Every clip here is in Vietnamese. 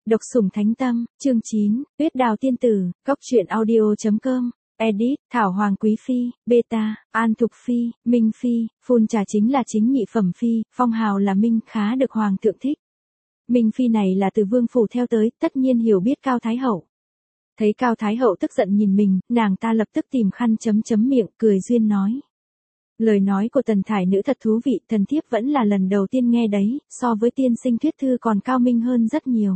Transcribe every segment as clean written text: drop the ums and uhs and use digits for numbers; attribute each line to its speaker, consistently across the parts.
Speaker 1: Độc sủng thánh tâm, chương 9, Tuyết đào tiên tử, Cốc truyện audio.com, edit, Thảo Hoàng Quý Phi, Beta, An Thục Phi, Minh Phi, Phun Trà chính là chính nhị phẩm phi, phong hào là Minh khá được Hoàng thượng thích. Minh Phi này là từ vương phủ theo tới, tất nhiên hiểu biết Cao Thái Hậu. Thấy Cao Thái Hậu tức giận nhìn mình, nàng ta lập tức tìm khăn chấm miệng, cười duyên nói. Lời nói của Tần Thải Nữ thật thú vị, thần thiếp vẫn là lần đầu tiên nghe đấy, so với tiên sinh thuyết thư còn cao minh hơn rất nhiều.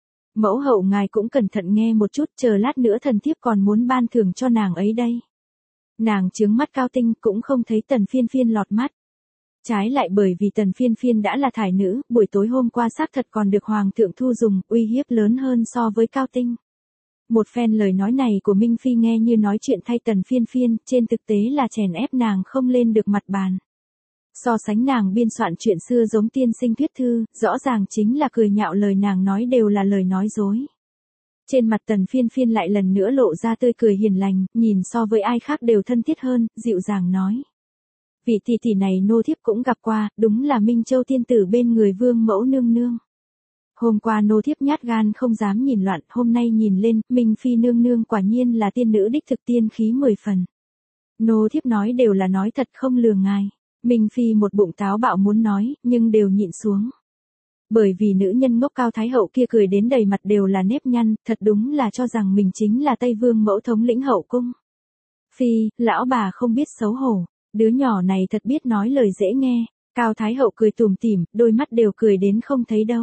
Speaker 1: Mẫu hậu ngài cũng cẩn thận nghe một chút, chờ lát nữa thần thiếp còn muốn ban thưởng cho nàng ấy đây. Nàng trướng mắt Cao Tinh cũng không thấy Tần Phiên Phiên lọt mắt. Trái lại bởi vì Tần Phiên Phiên đã là Thải Nữ, buổi tối hôm qua xác thật còn được Hoàng thượng thu dùng, uy hiếp lớn hơn so với Cao Tinh. Một phen lời nói này của Minh Phi nghe như nói chuyện thay Tần Phiên Phiên, trên thực tế là chèn ép nàng không lên được mặt bàn. So sánh nàng biên soạn chuyện xưa giống tiên sinh thuyết thư, rõ ràng chính là cười nhạo lời nàng nói đều là lời nói dối. Trên mặt Tần Phiên Phiên lại lần nữa lộ ra tươi cười hiền lành, nhìn so với ai khác đều thân thiết hơn, dịu dàng nói. Vị tỷ tỷ này nô thiếp cũng gặp qua, đúng là Minh Châu tiên tử bên người vương mẫu nương nương. Hôm qua nô thiếp nhát gan không dám nhìn loạn, hôm nay nhìn lên, Minh Phi nương nương quả nhiên là tiên nữ đích thực tiên khí 10 phần. Nô thiếp nói đều là nói thật không lừa ngài. Minh Phi một bụng táo bạo muốn nói, nhưng đều nhịn xuống. Bởi vì nữ nhân ngốc Cao Thái Hậu kia cười đến đầy mặt đều là nếp nhăn, thật đúng là cho rằng mình chính là Tây Vương mẫu thống lĩnh hậu cung. Phi, lão bà không biết xấu hổ, đứa nhỏ này thật biết nói lời dễ nghe. Cao Thái Hậu cười tủm tỉm, đôi mắt đều cười đến không thấy đâu.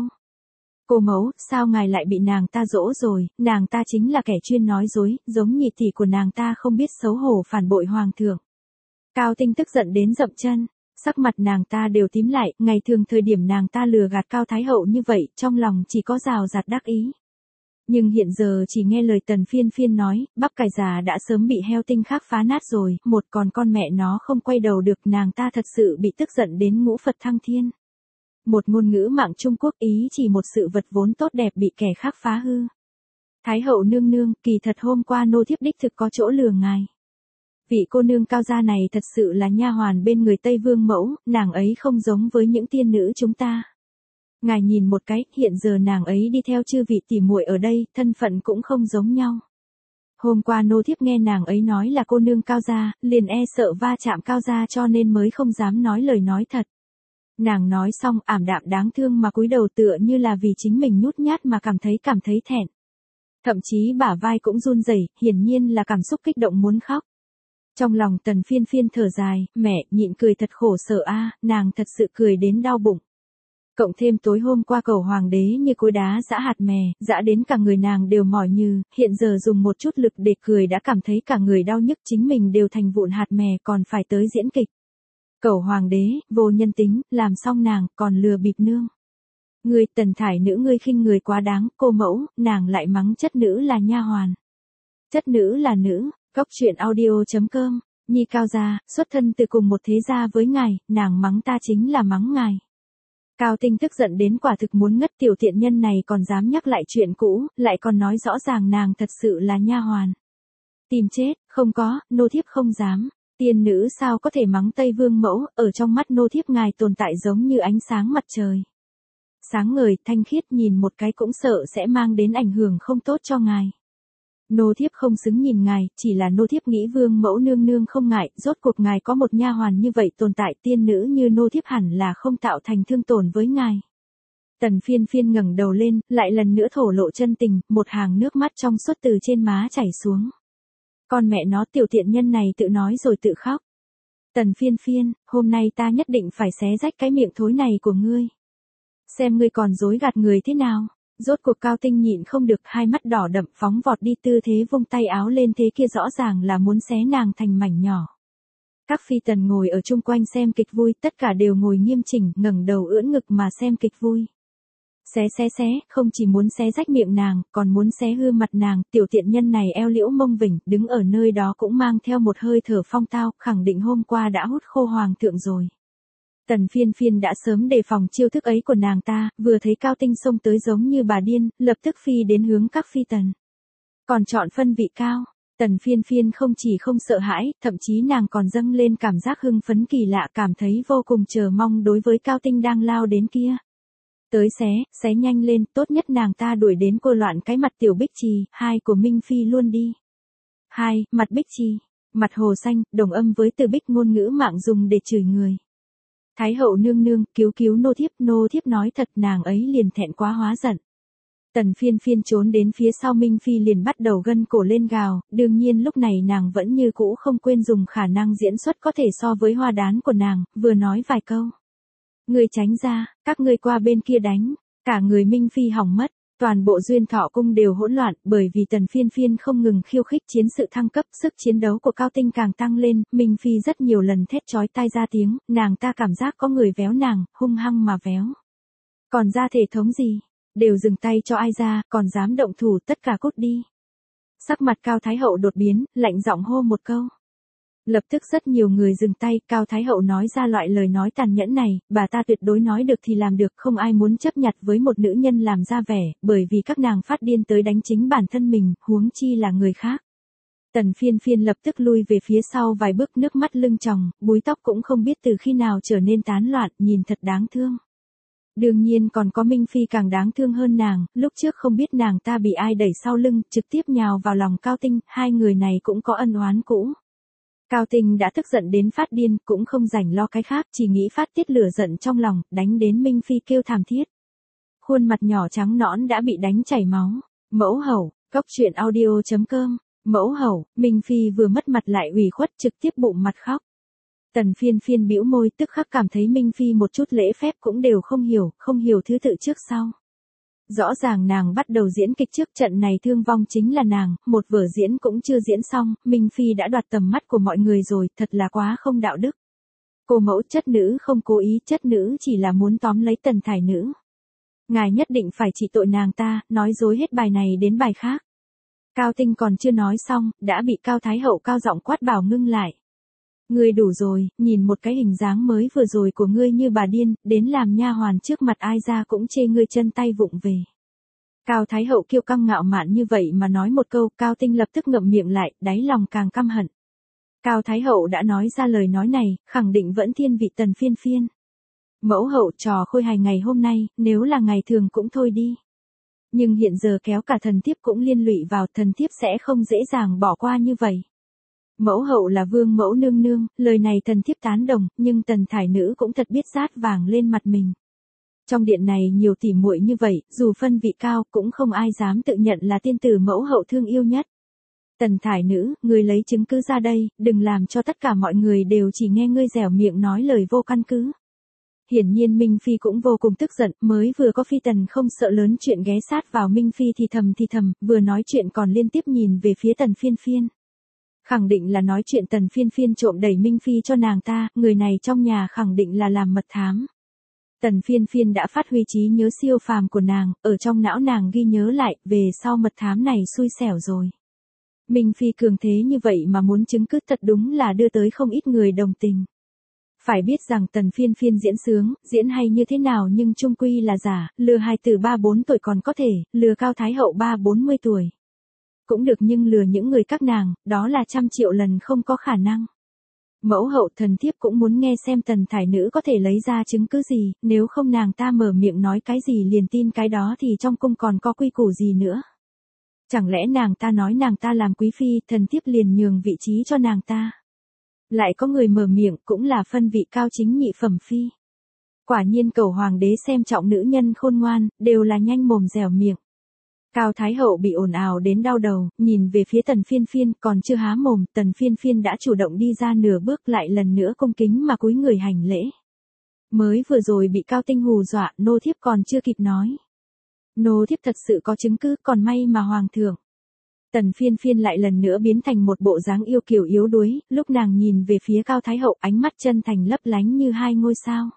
Speaker 1: Cô mẫu, sao ngài lại bị nàng ta dỗ rồi, nàng ta chính là kẻ chuyên nói dối, giống nhị tỷ của nàng ta không biết xấu hổ phản bội hoàng thượng. Cao Tinh tức giận đến dậm chân, sắc mặt nàng ta đều tím lại, ngày thường thời điểm nàng ta lừa gạt Cao Thái Hậu như vậy, trong lòng chỉ có rào rạt đắc ý. Nhưng hiện giờ chỉ nghe lời Tần Phiên Phiên nói, bắp cải già đã sớm bị heo tinh khác phá nát rồi, một còn con mẹ nó không quay đầu được, nàng ta thật sự bị tức giận đến ngũ Phật thăng thiên. Một ngôn ngữ mạng Trung Quốc ý chỉ một sự vật vốn tốt đẹp bị kẻ khác phá hư. Thái Hậu nương nương, kỳ thật hôm qua nô thiếp đích thực có chỗ lừa ngài. Vị cô nương Cao gia này thật sự là nha hoàn bên người Tây Vương mẫu, nàng ấy không giống với những tiên nữ chúng ta. Ngài nhìn một cái, hiện giờ nàng ấy đi theo chư vị tỷ muội ở đây, thân phận cũng không giống nhau. Hôm qua nô thiếp nghe nàng ấy nói là cô nương Cao gia, liền e sợ va chạm Cao gia cho nên mới không dám nói lời nói thật. Nàng nói xong ảm đạm đáng thương mà cúi đầu tựa như là vì chính mình nhút nhát mà cảm thấy thẹn. Thậm chí bả vai cũng run rẩy, hiển nhiên là cảm xúc kích động muốn khóc. Trong lòng Tần Phiên Phiên thở dài, mẹ, nhịn cười thật khổ sở a, nàng thật sự cười đến đau bụng. Cộng thêm tối hôm qua cầu hoàng đế như cối đá giã hạt mè, giã đến cả người nàng đều mỏi nhừ, hiện giờ dùng một chút lực để cười đã cảm thấy cả người đau nhức, chính mình đều thành vụn hạt mè còn phải tới diễn kịch. Cầu hoàng đế, vô nhân tính, làm xong nàng, còn lừa bịp nương. Ngươi Tần Thải Nữ ngươi khinh người quá đáng, cô mẫu, nàng lại mắng chất nữ là nha hoàn. Chất nữ là nữ. Cốc truyện audio.com, Nhi Cao gia, xuất thân từ cùng một thế gia với ngài, nàng mắng ta chính là mắng ngài. Cao Tinh tức giận đến quả thực muốn ngất, tiểu thiện nhân này còn dám nhắc lại chuyện cũ, lại còn nói rõ ràng nàng thật sự là nha hoàn. Tìm chết, không có, nô thiếp không dám. Tiên nữ sao có thể mắng Tây Vương mẫu, ở trong mắt nô thiếp ngài tồn tại giống như ánh sáng mặt trời. Sáng ngời, thanh khiết, nhìn một cái cũng sợ sẽ mang đến ảnh hưởng không tốt cho ngài. Nô thiếp không xứng nhìn ngài, chỉ là nô thiếp nghĩ vương mẫu nương nương không ngại, rốt cuộc ngài có một nha hoàn như vậy tồn tại, tiên nữ như nô thiếp hẳn là không tạo thành thương tổn với ngài. Tần Phiên Phiên ngẩng đầu lên, lại lần nữa thổ lộ chân tình, một hàng nước mắt trong suốt từ trên má chảy xuống. Con mẹ nó tiểu tiện nhân này tự nói rồi tự khóc. Tần Phiên Phiên, hôm nay ta nhất định phải xé rách cái miệng thối này của ngươi. Xem ngươi còn dối gạt người thế nào. Rốt cuộc Cao Tinh nhịn không được, hai mắt đỏ đậm phóng vọt đi, tư thế vung tay áo lên thế kia rõ ràng là muốn xé nàng thành mảnh nhỏ. Các phi tần ngồi ở chung quanh xem kịch vui, tất cả đều ngồi nghiêm chỉnh, ngẩng đầu ưỡn ngực mà xem kịch vui. Xé, không chỉ muốn xé rách miệng nàng, còn muốn xé hư mặt nàng, tiểu tiện nhân này eo liễu mông vỉnh, đứng ở nơi đó cũng mang theo một hơi thở phong tao, khẳng định hôm qua đã hút khô hoàng thượng rồi. Tần Phiên Phiên đã sớm đề phòng chiêu thức ấy của nàng ta, vừa thấy Cao Tinh xông tới giống như bà điên, lập tức phi đến hướng các phi tần. Còn chọn phân vị cao, Tần Phiên Phiên không chỉ không sợ hãi, thậm chí nàng còn dâng lên cảm giác hưng phấn kỳ lạ, cảm thấy vô cùng chờ mong đối với Cao Tinh đang lao đến kia. Tới xé nhanh lên, tốt nhất nàng ta đuổi đến cô loạn cái mặt tiểu Bích Trì, hai của Minh Phi luôn đi. Hai, mặt Bích Trì, mặt hồ xanh, đồng âm với từ Bích ngôn ngữ mạng dùng để chửi người. Thái hậu nương nương, cứu nô thiếp nói thật nàng ấy liền thẹn quá hóa giận. Tần Phiên Phiên trốn đến phía sau Minh Phi liền bắt đầu gân cổ lên gào, đương nhiên lúc này nàng vẫn như cũ không quên dùng khả năng diễn xuất có thể so với hoa đán của nàng, vừa nói vài câu. Người tránh ra, các ngươi qua bên kia đánh, cả người Minh Phi hỏng mất, toàn bộ Duyên Thọ cung đều hỗn loạn, bởi vì Tần Phiên Phiên không ngừng khiêu khích chiến sự thăng cấp, sức chiến đấu của Cao Tinh càng tăng lên, Minh Phi rất nhiều lần thét chói tai ra tiếng, nàng ta cảm giác có người véo nàng, hung hăng mà véo. Còn ra thể thống gì? Đều dừng tay cho ai ra, còn dám động thủ tất cả cút đi. Sắc mặt Cao Thái Hậu đột biến, lạnh giọng hô một câu. Lập tức rất nhiều người dừng tay, Cao Thái Hậu nói ra loại lời nói tàn nhẫn này, bà ta tuyệt đối nói được thì làm được, không ai muốn chấp nhặt với một nữ nhân làm ra vẻ, bởi vì các nàng phát điên tới đánh chính bản thân mình, huống chi là người khác. Tần Phiên Phiên lập tức lui về phía sau vài bước, nước mắt lưng tròng, búi tóc cũng không biết từ khi nào trở nên tán loạn, nhìn thật đáng thương. Đương nhiên còn có Minh Phi càng đáng thương hơn nàng, lúc trước không biết nàng ta bị ai đẩy sau lưng, trực tiếp nhào vào lòng Cao Tinh, hai người này cũng có ân oán cũ. Cao Tinh đã tức giận đến phát điên, cũng không rảnh lo cái khác, chỉ nghĩ phát tiết lửa giận trong lòng, đánh đến Minh Phi kêu thảm thiết. Khuôn mặt nhỏ trắng nõn đã bị đánh chảy máu. Mẫu hậu, cóc truyện audio.com, mẫu hậu, Minh Phi vừa mất mặt lại ủy khuất trực tiếp bụng mặt khóc. Tần Phiên Phiên bĩu môi tức khắc cảm thấy Minh Phi một chút lễ phép cũng đều không hiểu thứ tự trước sau. Rõ ràng nàng bắt đầu diễn kịch trước trận này thương vong chính là nàng, một vở diễn cũng chưa diễn xong, Minh Phi đã đoạt tầm mắt của mọi người rồi, thật là quá không đạo đức. Cô mẫu chất nữ không cố ý, chất nữ chỉ là muốn tóm lấy Tần Thải Nữ. Ngài nhất định phải trị tội nàng ta, nói dối hết bài này đến bài khác. Cao Tinh còn chưa nói xong, đã bị Cao Thái Hậu cao giọng quát bảo ngưng lại. Ngươi đủ rồi, nhìn một cái hình dáng mới vừa rồi của ngươi như bà điên, đến làm nha hoàn trước mặt ai ra cũng chê ngươi chân tay vụng về. Cao Thái Hậu kiêu căng ngạo mạn như vậy mà nói một câu, Cao Tinh lập tức ngậm miệng lại, đáy lòng càng căm hận. Cao Thái Hậu đã nói ra lời nói này, khẳng định vẫn thiên vị Tần Phiên Phiên. Mẫu hậu trò khôi hài ngày hôm nay, nếu là ngày thường cũng thôi đi. Nhưng hiện giờ kéo cả thần thiếp cũng liên lụy vào, thần thiếp sẽ không dễ dàng bỏ qua như vậy. Mẫu hậu là vương mẫu nương nương, lời này thần thiếp tán đồng, nhưng Tần Thải Nữ cũng thật biết rát vàng lên mặt mình. Trong điện này nhiều tỉ muội như vậy, dù phân vị cao cũng không ai dám tự nhận là tiên tử mẫu hậu thương yêu nhất. Tần Thải Nữ, ngươi lấy chứng cứ ra đây, đừng làm cho tất cả mọi người đều chỉ nghe ngươi dẻo miệng nói lời vô căn cứ. Hiển nhiên Minh Phi cũng vô cùng tức giận, mới vừa có Phi Tần không sợ lớn chuyện ghé sát vào Minh Phi thì thầm, vừa nói chuyện còn liên tiếp nhìn về phía Tần Phiên Phiên. Khẳng định là nói chuyện Tần Phiên Phiên trộm đẩy Minh Phi cho nàng ta, người này trong nhà khẳng định là làm mật thám. Tần Phiên Phiên đã phát huy trí nhớ siêu phàm của nàng, ở trong não nàng ghi nhớ lại, về sau mật thám này xui xẻo rồi. Minh Phi cường thế như vậy mà muốn chứng cứ thật đúng là đưa tới không ít người đồng tình. Phải biết rằng Tần Phiên Phiên diễn sướng, diễn hay như thế nào nhưng chung quy là giả, lừa hài từ 3-4 tuổi còn có thể, lừa Cao Thái Hậu 30-40 tuổi. Cũng được nhưng lừa những người các nàng, đó là 100 triệu lần không có khả năng. Mẫu hậu thần thiếp cũng muốn nghe xem Tần Thải Nữ có thể lấy ra chứng cứ gì, nếu không nàng ta mở miệng nói cái gì liền tin cái đó thì trong cung còn có quy củ gì nữa. Chẳng lẽ nàng ta nói nàng ta làm quý phi, thần thiếp liền nhường vị trí cho nàng ta. Lại có người mở miệng cũng là phân vị cao chính nhị phẩm phi. Quả nhiên cầu hoàng đế xem trọng nữ nhân khôn ngoan, đều là nhanh mồm dẻo miệng. Cao Thái Hậu bị ồn ào đến đau đầu, nhìn về phía Tần Phiên Phiên, còn chưa há mồm, Tần Phiên Phiên đã chủ động đi ra nửa bước lại lần nữa cung kính mà cúi người hành lễ. Mới vừa rồi bị Cao Tinh hù dọa, nô thiếp còn chưa kịp nói. Nô thiếp thật sự có chứng cứ, còn may mà hoàng thượng. Tần Phiên Phiên lại lần nữa biến thành một bộ dáng yêu kiều yếu đuối, lúc nàng nhìn về phía Cao Thái Hậu ánh mắt chân thành lấp lánh như hai ngôi sao.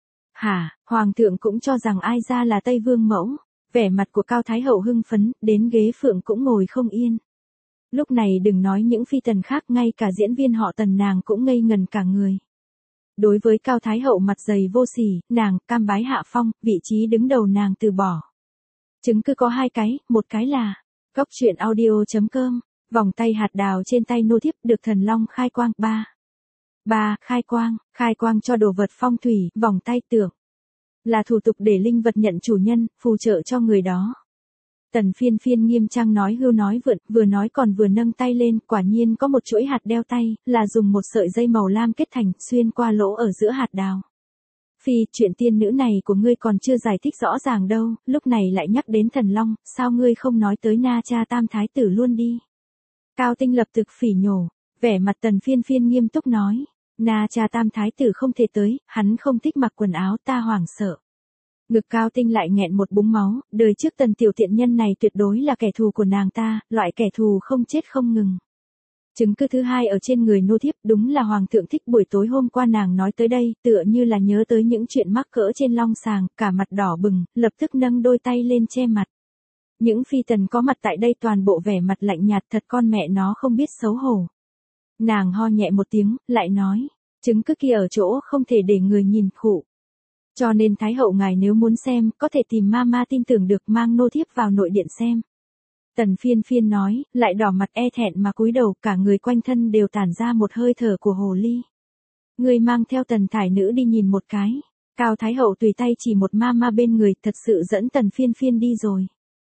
Speaker 1: Hả, hoàng thượng cũng cho rằng ai ra là Tây Vương mẫu. Vẻ mặt của Cao Thái Hậu hưng phấn, đến ghế phượng cũng ngồi không yên. Lúc này đừng nói những phi tần khác, ngay cả diễn viên họ Tần nàng cũng ngây ngần cả người. Đối với Cao Thái Hậu mặt dày vô sỉ, nàng cam bái hạ phong, vị trí đứng đầu nàng từ bỏ. Chứng cứ có hai cái, một cái là cóc truyện audio.com, vòng tay hạt đào trên tay nô thiếp được thần long khai quang. 3. Khai quang cho đồ vật phong thủy, vòng tay tượng. Là thủ tục để linh vật nhận chủ nhân, phù trợ cho người đó. Tần Phiên Phiên nghiêm trang nói hưu nói vượn, vừa nói còn vừa nâng tay lên, quả nhiên có một chuỗi hạt đeo tay, là dùng một sợi dây màu lam kết thành, xuyên qua lỗ ở giữa hạt đào. Phi, chuyện tiên nữ này của ngươi còn chưa giải thích rõ ràng đâu, lúc này lại nhắc đến thần long, sao ngươi không nói tới Na Cha Tam Thái Tử luôn đi. Cao Tinh lập tức phỉ nhổ, vẻ mặt Tần Phiên Phiên nghiêm túc nói, Na Cha Tam Thái Tử không thể tới, hắn không thích mặc quần áo, ta hoảng sợ. Ngực Cao Tinh lại nghẹn một búng máu, đời trước Tần tiểu thiện nhân này tuyệt đối là kẻ thù của nàng ta, loại kẻ thù không chết không ngừng. Chứng cứ thứ hai ở trên người nô thiếp, đúng là Hoàng thượng thích buổi tối hôm qua nàng nói tới đây, tựa như là nhớ tới những chuyện mắc cỡ trên long sàng, cả mặt đỏ bừng, lập tức nâng đôi tay lên che mặt. Những phi tần có mặt tại đây toàn bộ vẻ mặt lạnh nhạt, thật con mẹ nó không biết xấu hổ. Nàng ho nhẹ một tiếng, lại nói, chứng cứ kia ở chỗ không thể để người nhìn khụ. Cho nên Thái hậu ngài nếu muốn xem, có thể tìm mama tin tưởng được, mang nô thiếp vào nội điện xem. Tần Phiên Phiên nói, lại đỏ mặt e thẹn mà cúi đầu, cả người quanh thân đều tản ra một hơi thở của hồ ly. Người mang theo Tần thải nữ đi nhìn một cái. Cao Thái hậu tùy tay chỉ một mama bên người, thật sự dẫn Tần Phiên Phiên đi rồi.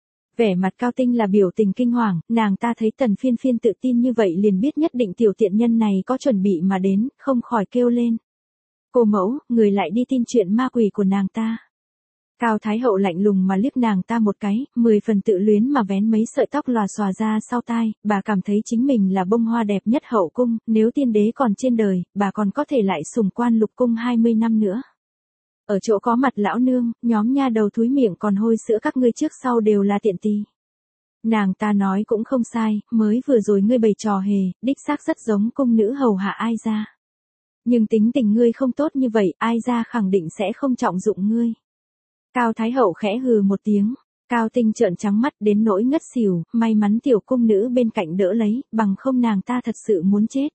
Speaker 1: Vẻ mặt Cao Tinh là biểu tình kinh hoàng, nàng ta thấy Tần Phiên Phiên tự tin như vậy liền biết nhất định tiểu tiện nhân này có chuẩn bị mà đến, không khỏi kêu lên. Cô mẫu, người lại đi tin chuyện ma quỷ của nàng ta. Cao Thái hậu lạnh lùng mà liếc nàng ta một cái, 10 phần tự luyến mà vén mấy sợi tóc lòa xòa ra sau tai, bà cảm thấy chính mình là bông hoa đẹp nhất hậu cung, nếu tiên đế còn trên đời, bà còn có thể lại sủng quan lục cung 20 năm nữa. Ở chỗ có mặt lão nương, nhóm nha đầu thúi miệng còn hôi sữa các ngươi trước sau đều là tiện tì. Nàng ta nói cũng không sai, mới vừa rồi ngươi bày trò hề, đích xác rất giống cung nữ hầu hạ Ai Gia. Nhưng tính tình ngươi không tốt như vậy, Ai Gia khẳng định sẽ không trọng dụng ngươi. Cao Thái hậu khẽ hừ một tiếng, Cao Tinh trợn trắng mắt đến nỗi ngất xỉu, may mắn tiểu cung nữ bên cạnh đỡ lấy, bằng không nàng ta thật sự muốn chết.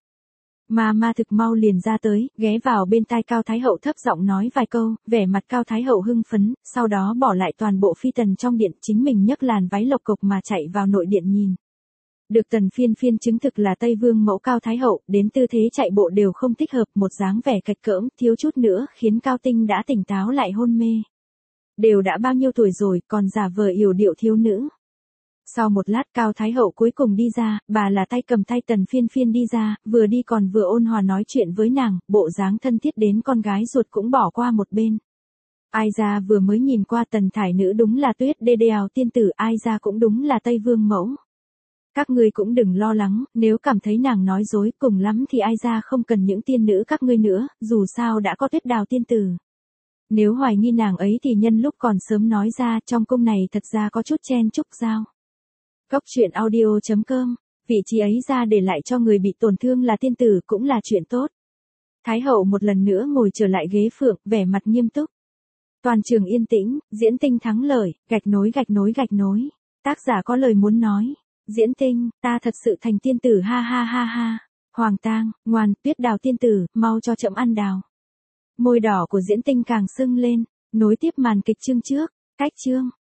Speaker 1: Ma thực mau liền ra tới, ghé vào bên tai Cao Thái hậu thấp giọng nói vài câu, vẻ mặt Cao Thái hậu hưng phấn, sau đó bỏ lại toàn bộ phi tần trong điện, chính mình nhấc làn váy lộc cộc mà chạy vào nội điện nhìn. Được Tần Phiên Phiên chứng thực là Tây Vương mẫu Cao Thái hậu, đến tư thế chạy bộ đều không thích hợp, một dáng vẻ kịch cỡm, thiếu chút nữa khiến Cao Tinh đã tỉnh táo lại hôn mê. Đều đã bao nhiêu tuổi rồi, còn giả vờ yểu điệu thiếu nữ. Sau một lát Cao Thái hậu cuối cùng đi ra, bà là tay cầm tay Tần Phiên Phiên đi ra, vừa đi còn vừa ôn hòa nói chuyện với nàng, bộ dáng thân thiết đến con gái ruột cũng bỏ qua một bên. Ai Gia vừa mới nhìn qua Tần thải nữ đúng là Tuyết Đê Đèo tiên tử, Ai Gia cũng đúng là Tây Vương mẫu. Các ngươi cũng đừng lo lắng, nếu cảm thấy nàng nói dối, cùng lắm thì Ai Gia không cần những tiên nữ các ngươi nữa, dù sao đã có Tuyết Đào tiên tử. Nếu hoài nghi nàng ấy thì nhân lúc còn sớm nói ra, trong cung này thật ra có chút chen chúc giao. Cốc truyện audio.com, vị trí ấy ra để lại cho người bị tổn thương là tiên tử cũng là chuyện tốt. Thái hậu một lần nữa ngồi trở lại ghế phượng, vẻ mặt nghiêm túc. Toàn trường yên tĩnh, Diễn Tinh thắng lời, gạch nối. Tác giả có lời muốn nói. Diễn Tinh, ta thật sự thành tiên tử ha ha ha ha. Hoàng tang, ngoan, Tuyết Đào tiên tử, mau cho trẫm ăn đào. Môi đỏ của Diễn Tinh càng sưng lên, nối tiếp màn kịch chương trước, cách chương.